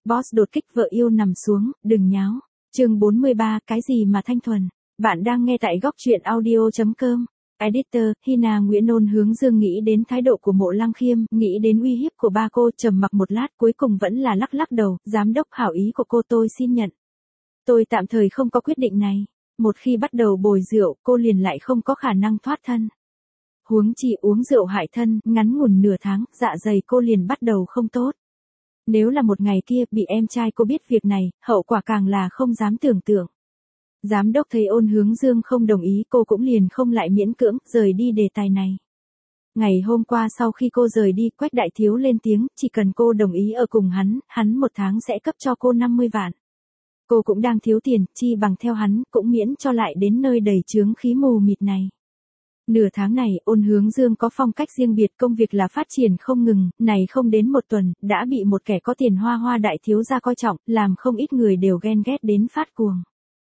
Boss đột kích vợ yêu nằm xuống, đừng nháo. Chương 43, cái gì mà thanh thuần. Bạn đang nghe tại góc truyện audio.com. Editor, Hina Nguyễn Ôn hướng dương nghĩ đến thái độ của Mộ Lăng Khiêm, nghĩ đến uy hiếp của ba cô, trầm mặc một lát cuối cùng vẫn là lắc lắc đầu, giám đốc hảo ý của cô tôi xin nhận. Tôi tạm thời không có quyết định này. Một khi bắt đầu bồi rượu, cô liền lại không có khả năng thoát thân. Huống chi uống rượu hại thân, ngắn ngủn nửa tháng, dạ dày cô liền bắt đầu không tốt. Nếu là một ngày kia bị em trai cô biết việc này, hậu quả càng là không dám tưởng tượng. Giám đốc thấy Ôn Hướng Dương không đồng ý, cô cũng liền không lại miễn cưỡng, rời đi đề tài này. Ngày hôm qua sau khi cô rời đi, Quách Đại Thiếu lên tiếng, chỉ cần cô đồng ý ở cùng hắn một tháng sẽ cấp cho cô 50 vạn. Cô cũng đang thiếu tiền, chi bằng theo hắn, cũng miễn cho lại đến nơi đầy chướng khí mù mịt này. Nửa tháng này, Ôn Hướng Dương có phong cách riêng biệt, công việc là phát triển không ngừng, này không đến một tuần, đã bị một kẻ có tiền hoa đại thiếu gia coi trọng, làm không ít người đều ghen ghét đến phát cuồng.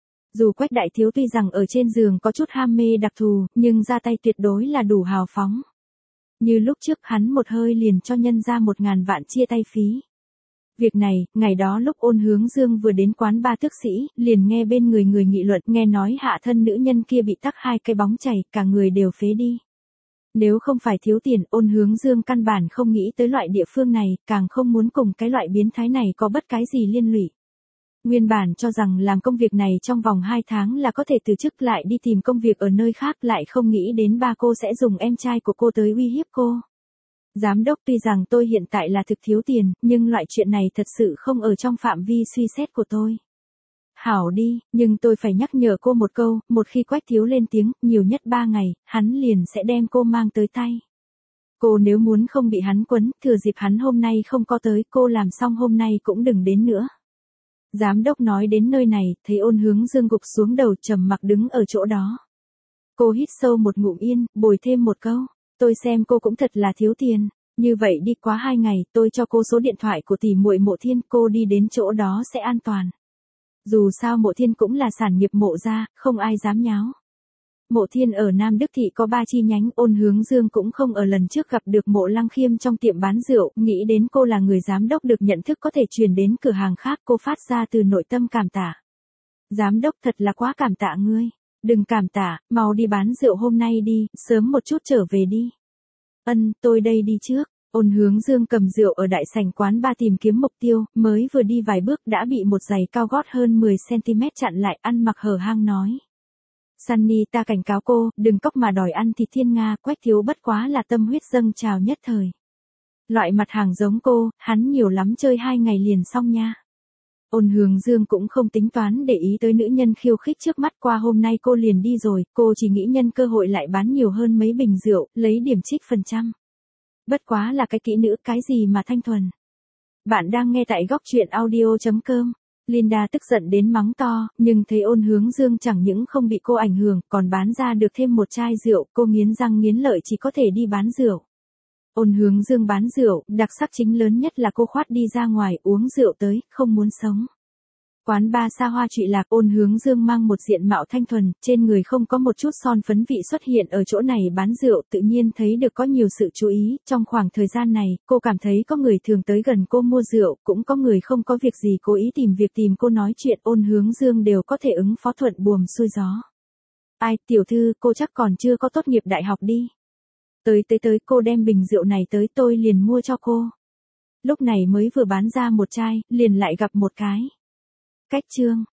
Dù Quách Đại Thiếu tuy rằng ở trên giường có chút ham mê đặc thù, nhưng ra tay tuyệt đối là đủ hào phóng. Như lúc trước hắn một hơi liền cho nhân ra 1.000 vạn chia tay phí. Việc này, ngày đó lúc Ôn Hướng Dương vừa đến quán ba tước sĩ, liền nghe bên người nghị luận, nghe nói hạ thân nữ nhân kia bị tắc 2 cái bóng chày, cả người đều phế đi. Nếu không phải thiếu tiền, Ôn Hướng Dương căn bản không nghĩ tới loại địa phương này, càng không muốn cùng cái loại biến thái này có bất cái gì liên lụy. Nguyên bản cho rằng làm công việc này trong vòng 2 tháng là có thể từ chức lại đi tìm công việc ở nơi khác, lại không nghĩ đến ba cô sẽ dùng em trai của cô tới uy hiếp cô. Giám đốc, tuy rằng tôi hiện tại là thực thiếu tiền, nhưng loại chuyện này thật sự không ở trong phạm vi suy xét của tôi. Hảo đi, nhưng tôi phải nhắc nhở cô một câu, một khi Quách Thiếu lên tiếng, nhiều nhất 3 ngày, hắn liền sẽ đem cô mang tới tay. Cô nếu muốn không bị hắn quấn, thừa dịp hắn hôm nay không có tới, cô làm xong hôm nay cũng đừng đến nữa. Giám đốc nói đến nơi này, thấy Ôn Hướng Dương gục xuống đầu trầm mặc đứng ở chỗ đó. Cô hít sâu một ngụm yên, bồi thêm một câu. Tôi xem cô cũng thật là thiếu tiền. Như vậy đi quá 2 ngày, tôi cho cô số điện thoại của tỷ muội Mộ Thiên, cô đi đến chỗ đó sẽ an toàn. Dù sao Mộ Thiên cũng là sản nghiệp Mộ gia, không ai dám nháo. Mộ Thiên ở Nam Đức Thị có 3 chi nhánh, Ôn Hướng Dương cũng không ở lần trước gặp được Mộ Lăng Khiêm trong tiệm bán rượu, nghĩ đến cô là người giám đốc được nhận thức có thể truyền đến cửa hàng khác, cô phát ra từ nội tâm cảm tạ. Giám đốc thật là quá cảm tạ ngươi. Đừng cảm tạ, mau đi bán rượu hôm nay đi, sớm một chút trở về đi. Tôi đây đi trước. Ôn Hướng Dương cầm rượu ở đại sảnh quán ba tìm kiếm mục tiêu, mới vừa đi vài bước đã bị một giày cao gót hơn 10cm chặn lại, ăn mặc hở hang nói. Sunny, ta cảnh cáo cô, đừng cóc mà đòi ăn thịt thiên Nga, Quách Thiếu bất quá là tâm huyết dâng trào nhất thời. Loại mặt hàng giống cô, hắn nhiều lắm chơi 2 ngày liền xong nha. Ôn Hướng Dương cũng không tính toán để ý tới nữ nhân khiêu khích trước mắt, qua hôm nay cô liền đi rồi, cô chỉ nghĩ nhân cơ hội lại bán nhiều hơn mấy bình rượu, lấy điểm trích phần trăm. Bất quá là cái kỹ nữ, cái gì mà thanh thuần. Bạn đang nghe tại góc truyện audio.com. Linda tức giận đến mắng to, nhưng thấy Ôn Hướng Dương chẳng những không bị cô ảnh hưởng, còn bán ra được thêm một chai rượu, cô nghiến răng nghiến lợi chỉ có thể đi bán rượu. Ôn Hướng Dương bán rượu, đặc sắc chính lớn nhất là cô khoát đi ra ngoài uống rượu tới, không muốn sống. Quán ba xa hoa trụy lạc, Ôn Hướng Dương mang một diện mạo thanh thuần, trên người không có một chút son phấn vị xuất hiện ở chỗ này bán rượu, tự nhiên thấy được có nhiều sự chú ý. Trong khoảng thời gian này, cô cảm thấy có người thường tới gần cô mua rượu, cũng có người không có việc gì cố ý tìm việc tìm cô nói chuyện, Ôn Hướng Dương đều có thể ứng phó thuận buồm xuôi gió. Ai, tiểu thư, cô chắc còn chưa có tốt nghiệp đại học đi. Tới, cô đem bình rượu này tới, tôi liền mua cho cô. Lúc này mới vừa bán ra một chai, liền lại gặp một cái. Cách chương.